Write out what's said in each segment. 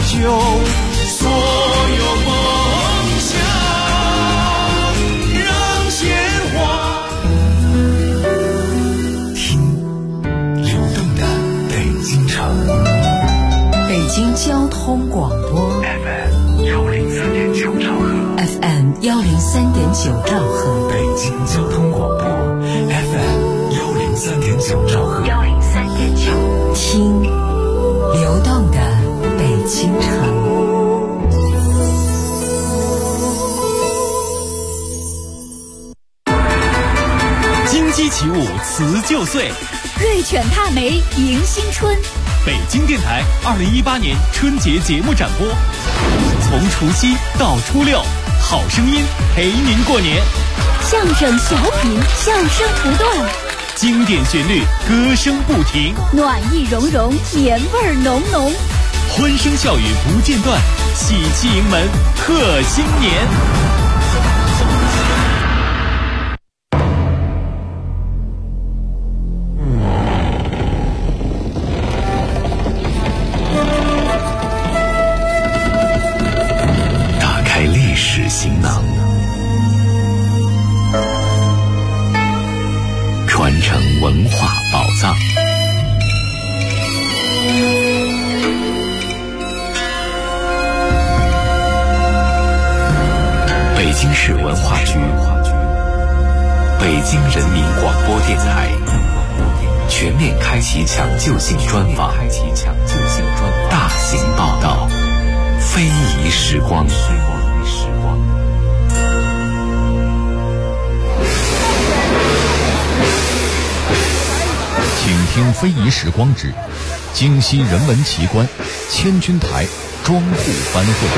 就所有梦想让鲜花。 听流动的北京城， 北京交通广播 FM 103.9兆赫 ，FM 103.9兆赫， 北京交通广播 FM 103.9兆赫 ，103.9，听流动的北京城。 金鸡起舞辞旧岁， 瑞犬踏梅迎新春。 北京电台2018年春节节目展播，从除夕到初六，好声音陪您过年。 相声小品，笑声不断， 经典旋律，歌声不停， 暖意融融，年味浓浓， 欢声笑语不间断，喜气迎门贺新年。 行囊，传承文化宝藏。北京市文化局、北京人民广播电台全面开启抢救性专访，大型报道，非遗时光。 请听非遗时光之京西人文奇观千钧台庄户班会。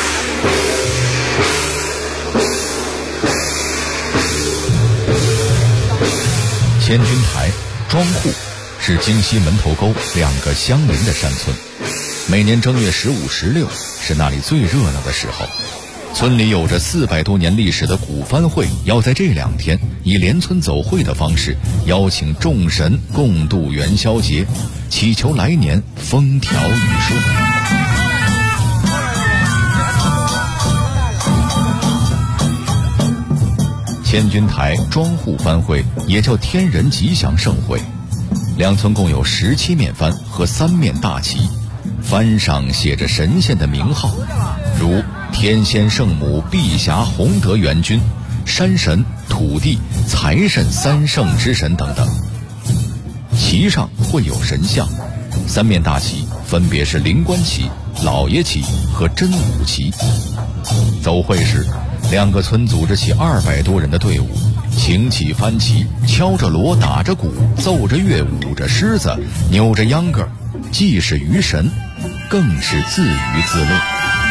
千钧台庄户是京西门头沟两个相邻的山村，每年正月15、16是那里最热闹的时候。村里有着400多年历史的古番会要在这2天以连村走会的方式邀请众神共度元宵节，祈求来年风调雨顺。千钧台庄户番会也叫天人吉祥盛会，两村共有17面幡和3面大旗，幡上写着神仙的名号，如天仙圣母碧霞洪德元君、山神、土地、财神3圣之神等等。旗上会有神像，3面大旗分别是灵官旗、老爷旗和真武旗。走会时，2个村组织起200多人的队伍，擎起幡旗，敲着锣，打着鼓，奏着乐，舞着狮子，扭着秧歌，既是娱神，更是自娱自乐。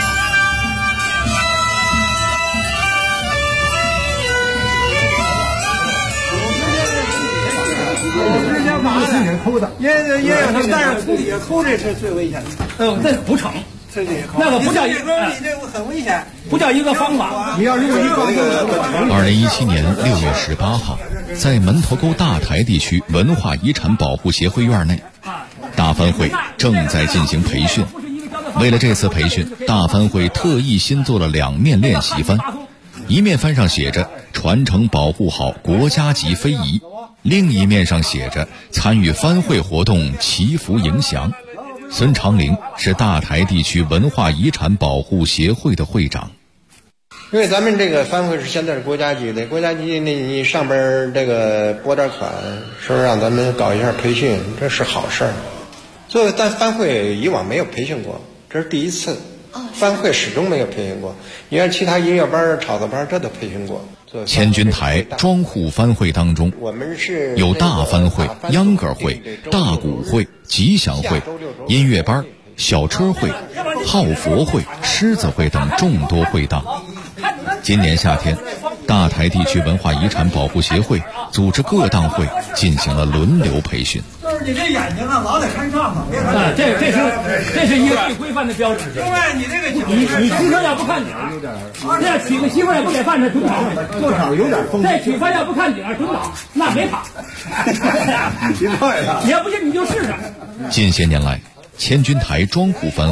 也有他，但是土也抠，这是最危险的。 这不成，那个不叫一个， 你这很危险， 不叫一个方法。 你要如果一放 2017年6月18号，在门头沟大台地区文化遗产保护协会院内，大番会正在进行培训。为了这次培训，大番会特意新做了2面练习幡，一面幡上写着传承保护好国家级非遗，另一面上写着参与番会活动祈福迎祥。孙长林是大台地区文化遗产保护协会的会长。 因为咱们这个番会是现在是国家级的，国家级你上边这个拨点款，说让咱们搞一下培训，这是好事儿。但番会以往没有培训过，这是第一次。番会始终没有培训过，你看其他音乐班、炒作班这都培训过。 千钧台庄户番会当中，有大番会、秧歌会、大鼓会、吉祥会、音乐班、小车会、号佛会、狮子会等众多会档。今年夏天，大台地区文化遗产保护协会组织各档会进行了轮流培训。 就是你这眼睛啊，老得看上头。 这是一个最规范的标志。 另外，你这个你出车要不看景，这样娶个媳妇也不给饭，这准倒。 多少有点风。 这娶饭要不看景，准倒，那没法。 别快了， 也不信你就试试。 近些年来，千钧台庄户番会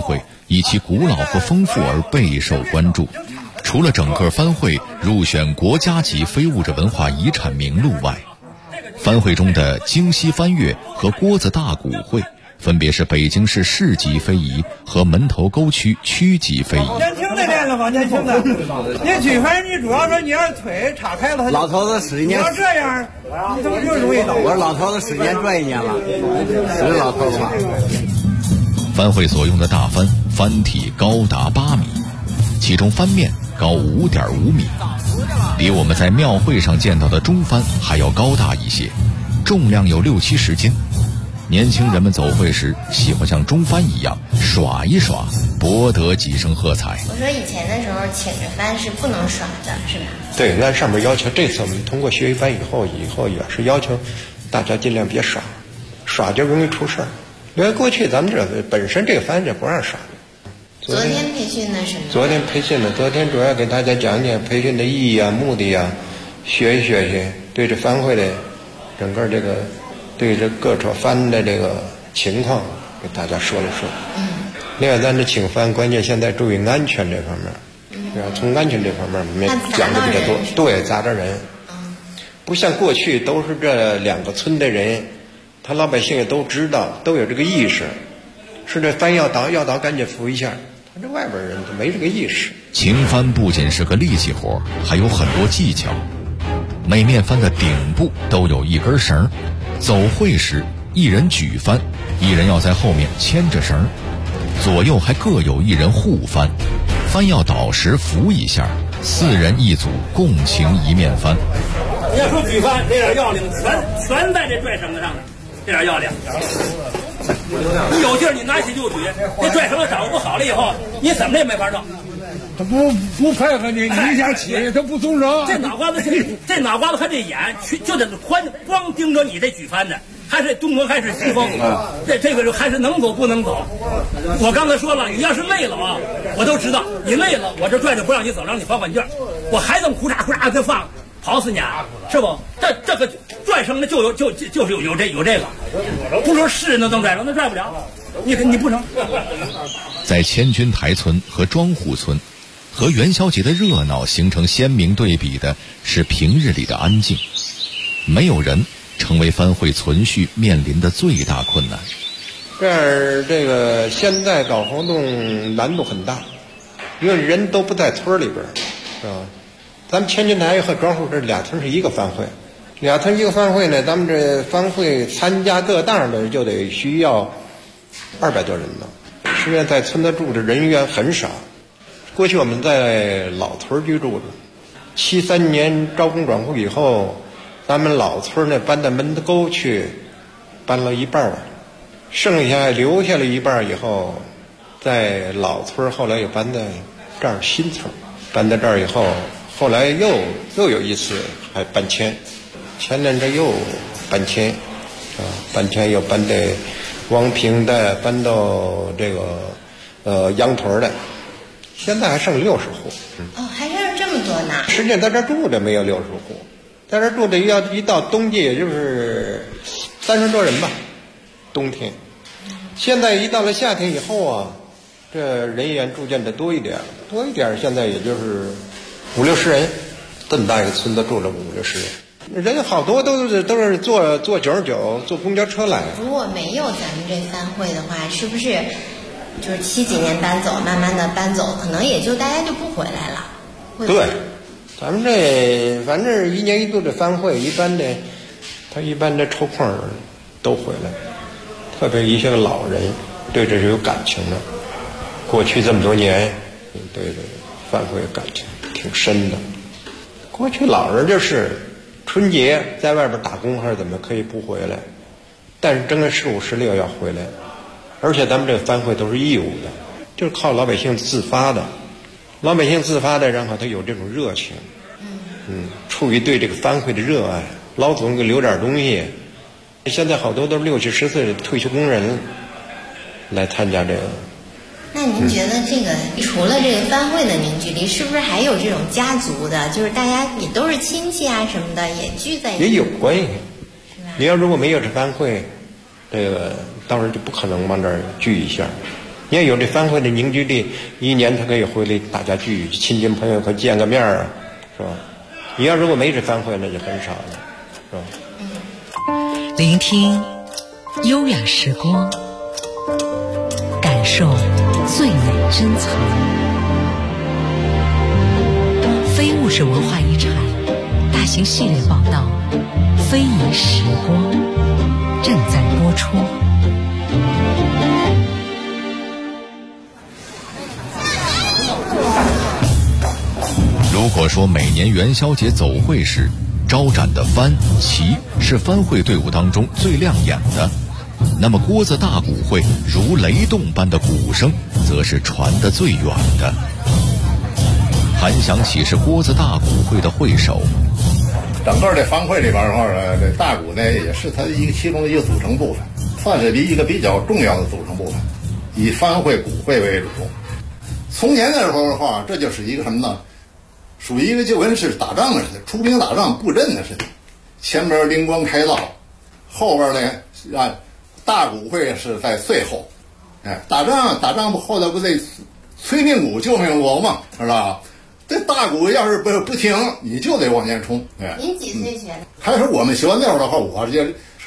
以其古老和丰富而备受关注。除了整个番会入选国家级非物质文化遗产名录外，番会中的京西番乐和锅子大鼓会分别是北京市市级非遗和门头沟区区级非遗。 年轻的练了吧，年轻的，你举番你主要说你要是腿岔开了， 老头子使一年， 你要这样，你怎么就容易倒？ 我说老头子使一年赚一年了，是老头子吧？ 番会所用的大帆，帆体高达8米，其中帆面高5.5米，比我们在庙会上见到的中帆还要高大一些，重量有60-70斤。年轻人们走会时喜欢像中帆一样耍一耍，博得几声喝彩。 我说以前的时候请着帆是不能耍的，是吧？ 对，按上面要求，这次我们通过学习班以后也是要求大家尽量别耍，耍就容易出事儿。因为过去咱们这本身这个帆就不让耍的。 昨天培训的什么？ 昨天培训的，昨天主要给大家讲讲培训的意义啊、目的啊，学习，对这帆会的整个这个对这各处帆的这个情况给大家说了说。另外，咱这请帆关键现在注意安全这方面，从安全这方面没讲的比较多，对，砸着人。不像过去都是这2个村的人，他老百姓也都知道，都有这个意识，是这帆要倒赶紧扶一下。他这外边人他没这个意识。 擎帆不仅是个力气活，还有很多技巧。每面帆的顶部都有一根绳，走会时一人举帆，一人要在后面牵着绳，左右还各有一人护帆。帆要倒时扶一下，4人一组共擎一面帆。 你要说举帆这点要领全在这拽绳子上呢，这点要领。你有劲儿，你拿起就举。这拽绳子掌握不好了以后，你怎么也没法弄。 他不配合你，你一下起他不松手。 这脑瓜子和这眼就得光盯着你这举帆的，还是东风还是西风？这个还是能走不能走。我刚才说了，你要是累了啊，我都知道你累了，我这拽着不让你走，让你缓缓劲儿，我还能哭嚓就放。跑死你啊，是不？这个拽绳的就是有这个，不说是人都能拽着，那拽不了，你不能。 在千钧台村和庄户村，和元宵节的热闹形成鲜明对比的是平日里的安静。没有人成为番会存续面临的最大困难。 这个现在搞活动难度很大，因为人都不在村里边，是吧？咱们千钧台和庄户这2村是一个番会，2村一个番会呢，咱们这番会参加各档的就得需要200多人呢。实际上在村子住的人员很少。过去我们在老村居住的，73年招工转户以后，咱们老村呢搬到门头沟去，搬了一半了，剩下留下了一半以后，在老村后来又搬到这儿新村，搬到这儿以后。后来又有一次还搬迁，前年这又搬迁，搬迁又搬到王平的，搬到这个羊屯的，现在还剩60户。 还剩这么多呢？ 实际上在这住的没有60户，在这住的一到冬季也就是30多人吧，冬天。现在一到了夏天以后啊，这人员逐渐的多一点，现在也就是50-60人，这么大一个村子住了50-60人，人好多都是坐99坐公交车来。 如果没有咱们这番会的话，是不是就是70几年搬走，慢慢的搬走，可能也就大家就不回来了？ 对，咱们这反正1年1度的番会，一般的抽空都回来，特别一些个老人对这是有感情的，过去这么多年对这个番会感情挺深的。过去老人就是春节在外边打工还是怎么可以不回来，但是正月15、16要回来，而且咱们这个番会都是义务的，就是靠老百姓自发的，然后他有这种热情，出于对这个番会的热爱，老总给留点东西。现在好多都是60、10岁的退休工人来参加这个。 那您觉得这个除了这个番会的凝聚力，是不是还有这种家族的，就是大家也都是亲戚啊什么的，也聚在一起？ 也有关系，是吧？你要如果没有这番会，这个当然就不可能往这儿聚一下。 你要有这番会的凝聚力，一年他可以回来大家聚，亲戚朋友可见个面啊，是吧？你要如果没这番会，那就很少了，是吧？ 聆听优雅时光，感受最美珍藏。非物质文化遗产大型系列报道《非遗时光》正在播出。 如果说每年元宵节走会时招展的番旗是番会队伍当中最亮眼的，那么郭子大鼓会如雷动般的鼓声则是传得最远的。韩祥启是郭子大鼓会的会首， 整个这番会里边的话呢，这大鼓呢也是它其中的一个组成部分，算是一个比较重要的组成部分，以番会鼓会为主。从前的时候的话，这就是一个什么呢？属于一个就跟是打仗似的，出兵打仗布阵的似的，前边灵光开道，后边呢大鼓会是在最后。打仗不后头不得催命鼓救命锣嘛，是吧？这大鼓要是不停，你就得往前冲。 您几岁学的？ 还是我们学那会儿的话，我就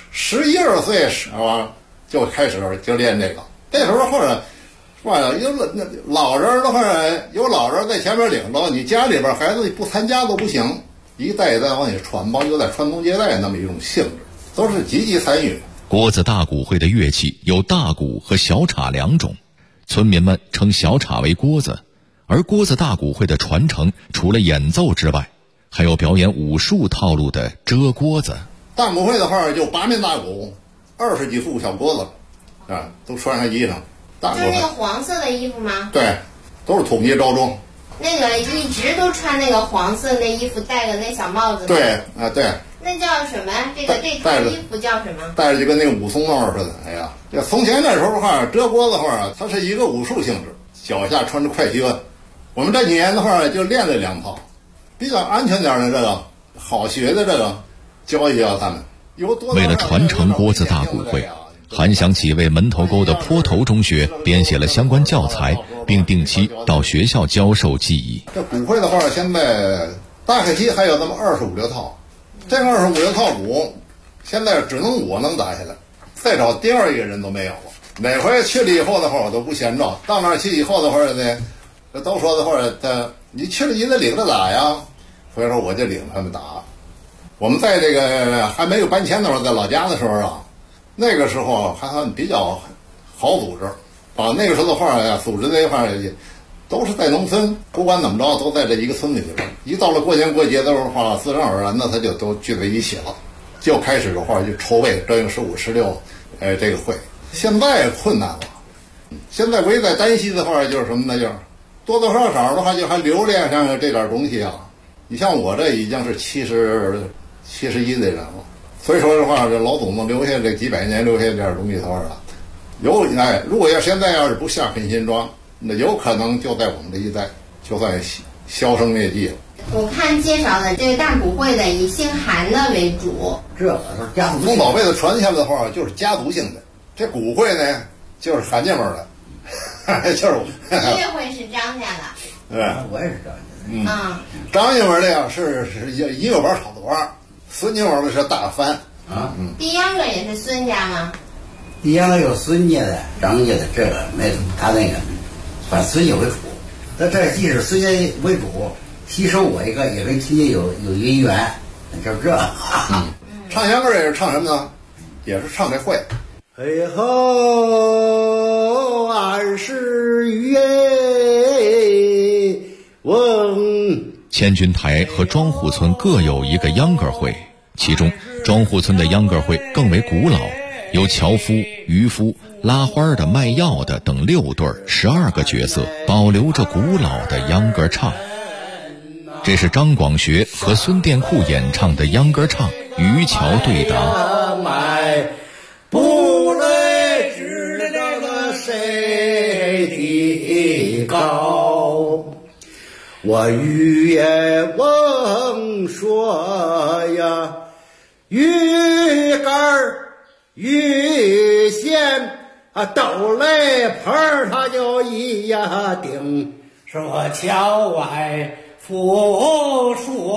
11、12岁是吧，就开始就练这个。那时候或者是吧，有老人的话，有老人在前面领着，你家里边孩子不参加都不行，一代一代往里传吧，有点传宗接代那么一种性质，都是积极参与。 郭子大鼓会的乐器有大鼓和小镲两种，村民们称小镲为郭子。而郭子大鼓会的传承，除了演奏之外，还有表演武术套路的遮锅子。 大鼓会的话，就8面大鼓，20几副小锅子，都穿上衣裳。 就是那个黄色的衣服吗？ 对，都是统一着装。 那个一直都穿那个黄色那衣服，戴个那小帽子。 对对。 那叫什么？这套衣服叫什么？ 戴着就跟那个武松帽似的。哎呀，这从前那时候的话，遮锅子的话，它是一个武术性质，脚下穿着快靴。我们这几年的话就练了2套，比较安全点的这个，好学的这个，教一教他们。 为了传承郭子大鼓会，韩祥启为门头沟的坡头中学编写了相关教材，并定期到学校教授技艺。 这鼓会的话，现在大概期还有那么25六套，这个25六套鼓，现在只能我能打下来，再找第二一个人都没有了。哪回去了以后的话，我都不闲着。到那儿去以后的话呢，这都说的话，你去了你得领着打呀，所以说我就领他们打。我们在这个还没有搬迁的时候，在老家的时候啊，那个时候还比较好组织啊。那个时候的话呀，组织那块也都是在农村，不管怎么着，都在这一个村里边。一到了过年过节的时候的话，自然而然的他就都聚在一起了，就开始的话就筹备正月15、16，这个会。现在困难了，现在唯在丹溪的话就是什么呢？就是多多少少的话，就还留恋上这点东西啊。你像我这已经是71的人了，所以说的话，这老祖宗留下这几百年留下这点东西的话啊，如果现在要是不下狠心装，那有可能就在我们这一代就算销声灭迹了。 我看介绍的这个大鼓会的以姓韩的为主， 这是家族从老辈子传下来的话，就是家族性的。这鼓会呢，就是韩家门的，就是音乐会是张家的。 对，我也是张家的。张家门的呀是音乐玩炒作，孙家门的是大番啊。 第秧歌也是孙家吗？ 第秧歌有孙家的、张家的，这个没什么，他那个反孙家为主。那这既是孙家为主，牺牲我一个，也跟亲戚有姻缘，就是这。 唱秧歌也是唱什么呢？也是唱这会。 嘿吼，20余翁。 千钧台和庄户村各有一个秧歌会，其中庄户村的秧歌会更为古老，有樵夫、渔夫、拉花的、卖药的等6对12个角色，保留着古老的秧歌唱。这是张广学和孙殿库演唱的秧歌唱《渔樵对答》。 不累知道谁的高，我欲言翁说呀，鱼竿鱼线斗雷盆他就一呀顶，说桥外复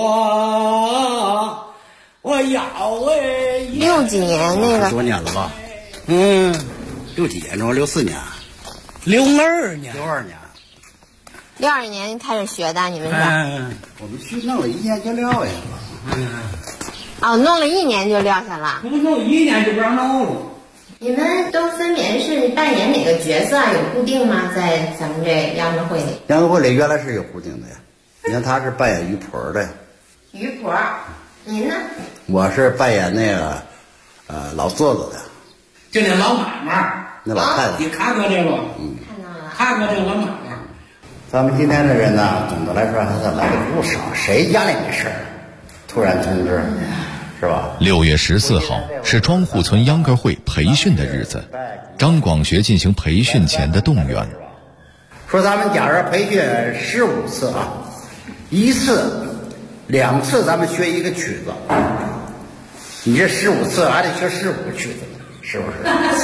说，我要为 60几年那个多年了吧？60几年中64年 ，62年 ，62年开始学的，你们是？ 我们去弄了1年就撂下了。 哦，弄了1年就撂下了。 不弄1年就不让弄了。 你们都分别是扮演哪个角色啊？有固定吗？在咱们这秧歌会里？ 秧歌会里原来是有固定的呀。你看他是扮演鱼婆的。 鱼婆，您呢？ 我是扮演那个老座子的。 就那老妈妈。 那老太太。 你看过这个？ 看到了。 看过这个老妈妈。 咱们今天的人呢，总的来说还算来的不少，谁家里没事儿？突然通知，是吧 ？6月14号是庄户村秧歌会培训的日子，张广学进行培训前的动员。 说咱们假如培训15次啊，1次、2次咱们学一个曲子，你这15次还得学15个曲子，是不是？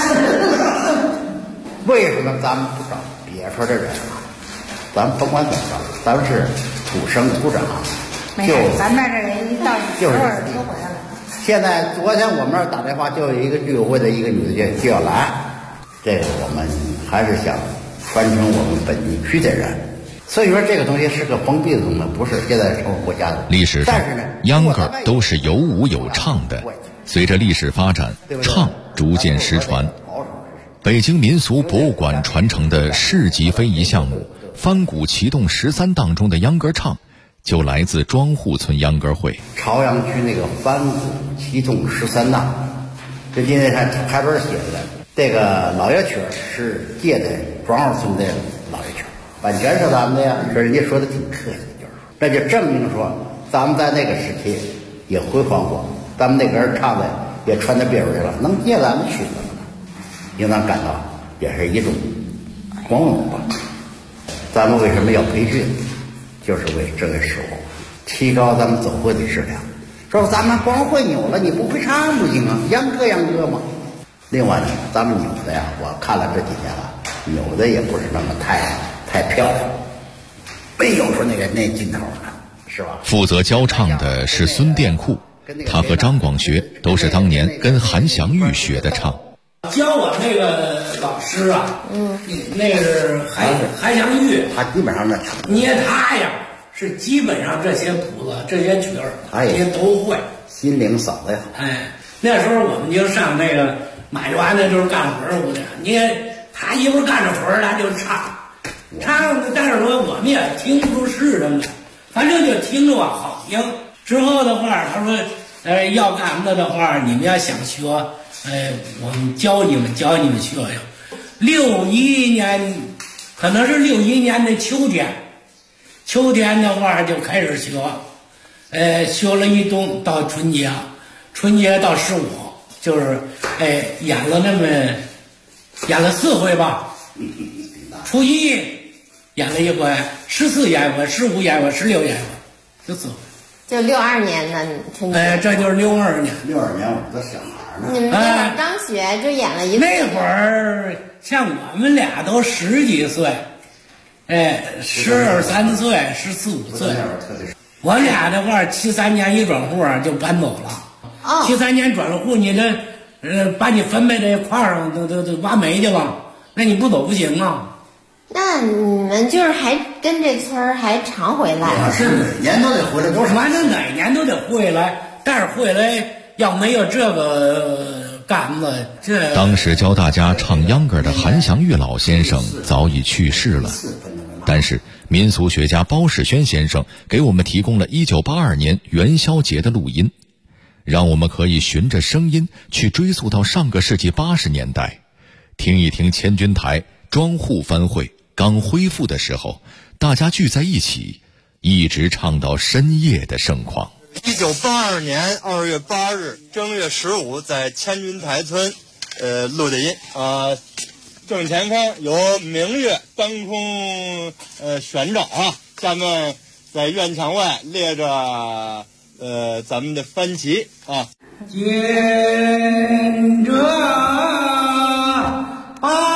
为什么咱们不找别处的人啊？咱们甭管怎么着，咱们是土生土长。 没事，咱们这一到时候都回来了。 现在昨天我们那儿打电话，就有一个居委会的一个女的就要来，这个我们还是想传承我们本地区的人，所以说这个东西是个封闭的东西，不是现在是我们国家的。 历史上，秧歌都是有舞有唱的，随着历史发展，唱逐渐失传。北京民俗博物馆传承的市级非遗项目翻鼓启动13当中的秧歌唱，就来自庄户村秧歌会。 朝阳区那个翻鼓启动13当，这今天看牌本写的，这个老乐曲是借的庄户村的老乐曲，版权是咱们的呀。说人家说的挺客气的，就是说，那就证明说咱们在那个时期也辉煌过，咱们那个人唱的也传到别处去了，能借咱们曲子了，应当感到也是一种光荣吧。咱们为什么要培训？就是为这个时候提高咱们走会的质量。说咱们光会扭了，你不会唱不行啊，秧歌嘛。另外呢，咱们扭的呀，我看了这几天了，扭的也不是那么太漂亮，没有说那劲头呢，是吧？ 负责教唱的是孙殿库，他和张广学都是当年跟韩祥玉学的唱。 教我那个老师啊，那个是韩祥玉， 他基本上呢， 捏他呀是基本上这些谱子、这些曲儿，他也都会， 心灵嗓子呀。 那时候我们就上那个买完的就是干活儿的，他一会儿干着活儿，他就唱，但是说我们也听不出是什么，反正就听着好听。之后的话，他说，要干的话，你们要想学。我们教你们学学。61年，可能是61年的秋天的话就开始学，学了一冬到春节到15，就是演了4回吧。初1演了1回，14演1回，15演1回，16演1回，就4回。 就62年的春节。 这就是62年。 62年我的小孩。 你们那会儿刚学就演了一次。 那会儿像我们俩都10几岁，12、3岁，14、15岁。我俩的话73年一转户就搬走了。73年转了户，你这把你分配这块上都挖煤去了，那你不走不行啊。 那你们就是还跟这村儿还常回来？ 是哪年都得回来，都是反正哪年都得回来，但是回来。要没有这个杆子， 当时教大家唱秧歌的韩祥玉老先生早已去世了，但是民俗学家包世轩先生给我们提供了1982年元宵节的录音，让我们可以循着声音去追溯到上个世纪80年代，听一听千钧台庄户番会刚恢复的时候，大家聚在一起，一直唱到深夜的盛况。 1982年2月8日正月15在千钧台村录的音正前方有明月当空悬照啊，下面在院墙外列着咱们的番旗啊， 见着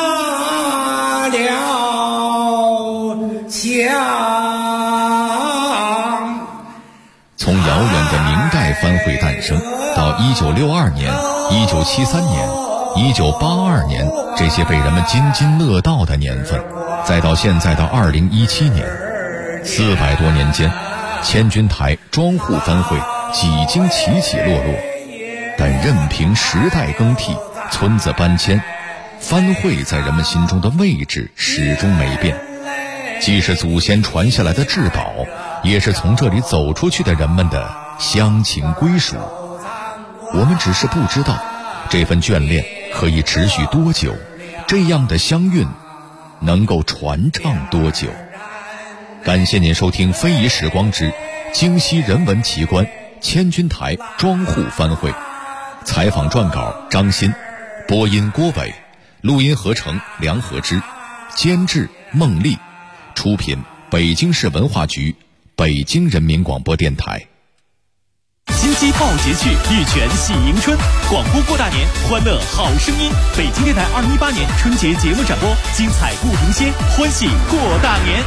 诞生，到1962年、1973年、1982年这些被人们津津乐道的年份，再到现在到2017年，400多年间，千钧台庄户番会几经起起落落，但任凭时代更替，村子搬迁，番会在人们心中的位置始终没变，既是祖先传下来的至宝，也是从这里走出去的人们的乡情归属。我们只是不知道这份眷恋可以持续多久，这样的乡韵能够传唱多久。感谢您收听非遗时光之京西人文奇观千钧台庄户番会，采访撰稿张鑫，播音郭伟，录音合成梁和之，监制孟丽，出品北京市文化局、北京人民广播电台。 金鸡报节趣，玉泉喜迎春，广播过大年，欢乐好声音。北京电台2018年春节节目展播，精彩不停歇，欢喜过大年。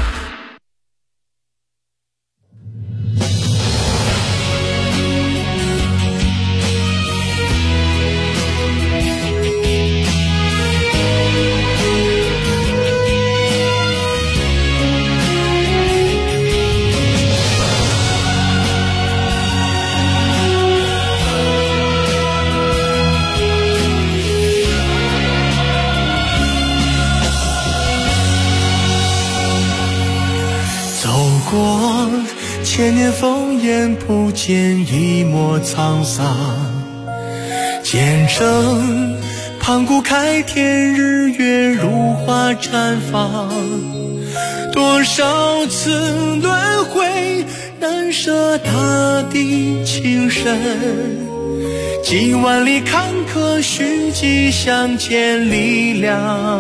千年烽烟不见一抹沧桑，见证盘古开天，日月如花绽放，多少次轮回，难舍大地情深，几万里坎坷，蓄积向前力量。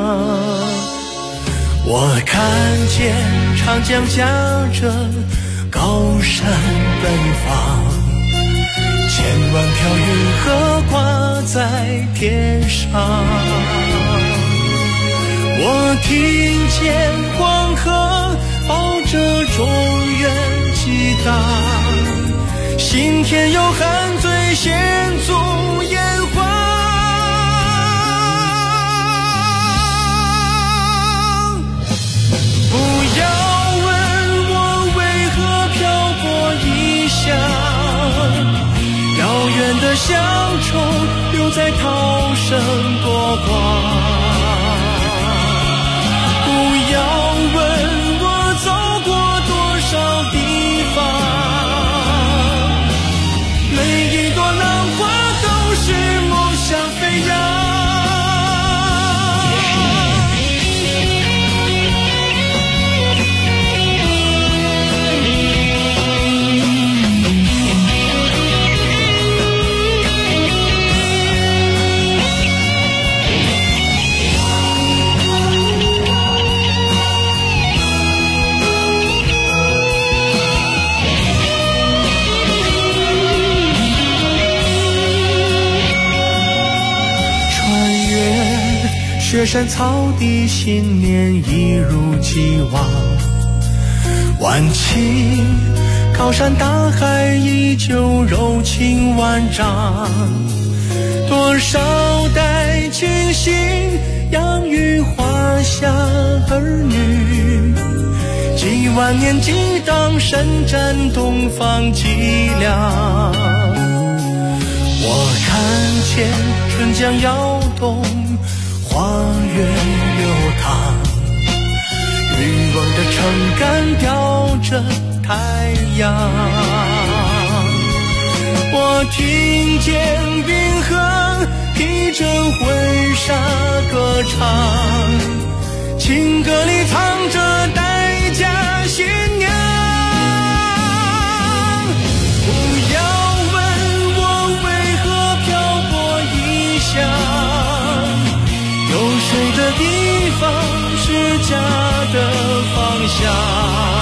我看见长江夹着高山奔放，千万条云河挂在天上。我听见黄河抱着中原激荡，心田有汉醉先祖炎黄。不要遥远的乡愁留在涛声波光，不要问我走过多少地方，每一朵浪花都是梦想飞扬。雪山草地，新年一如既往，万顷高山大海依旧柔情万丈，多少代亲信养育华夏儿女，几万年激荡，伸展东方脊梁。我看见春江摇动，花园流淌，渔翁的撑杆吊着太阳。我听见冰河披着婚纱歌唱，情歌里藏着待嫁新娘。不要问我为何漂泊异乡，有水的地方是家的方向。